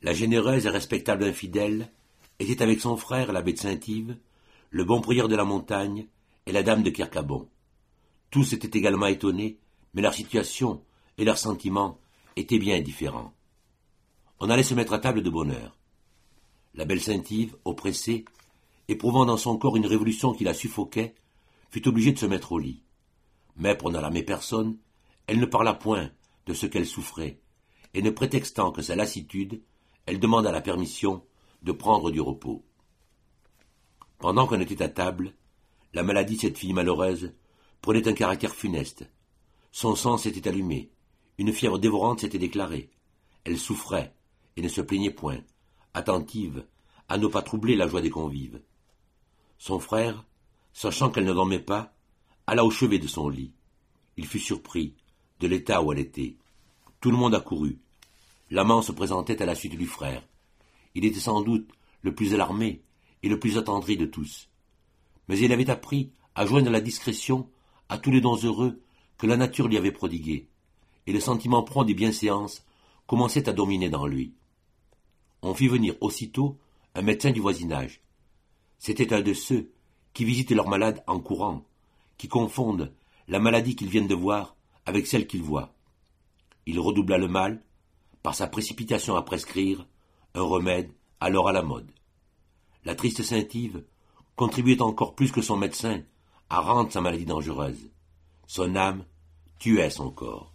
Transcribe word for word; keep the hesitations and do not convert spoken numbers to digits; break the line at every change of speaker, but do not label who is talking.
La généreuse et respectable infidèle était avec son frère, l'abbé de Saint-Yves, le bon prieur de la montagne et la dame de Kercabon. Tous étaient également étonnés, mais leur situation et leurs sentiments étaient bien différents. On allait se mettre à table de bonne heure. La belle Saint-Yves, oppressée, éprouvant dans son corps une révolution qui la suffoquait, fut obligée de se mettre au lit. Mais pour n'alarmer personne, elle ne parla point de ce qu'elle souffrait, et ne prétextant que sa lassitude, elle demanda la permission de prendre du repos. Pendant qu'on était à table, la maladie de cette fille malheureuse prenait un caractère funeste. Son sang s'était allumé, une fièvre dévorante s'était déclarée. Elle souffrait et ne se plaignait point, attentive à ne pas troubler la joie des convives. Son frère, sachant qu'elle ne dormait pas, alla au chevet de son lit. Il fut surpris de l'état où elle était. Tout le monde accourut. L'amant se présentait à la suite du frère. Il était sans doute le plus alarmé et le plus attendri de tous. Mais il avait appris à joindre la discrétion à tous les dons heureux que la nature lui avait prodigués, et le sentiment prompt des bienséances commençait à dominer dans lui. On fit venir aussitôt un médecin du voisinage. C'était un de ceux qui visitent leurs malades en courant, qui confondent la maladie qu'ils viennent de voir avec celle qu'ils voient. Il redoubla le mal, par sa précipitation à prescrire un remède alors à la mode. La triste Saint-Yves contribuait encore plus que son médecin à rendre sa maladie dangereuse. Son âme tuait son corps.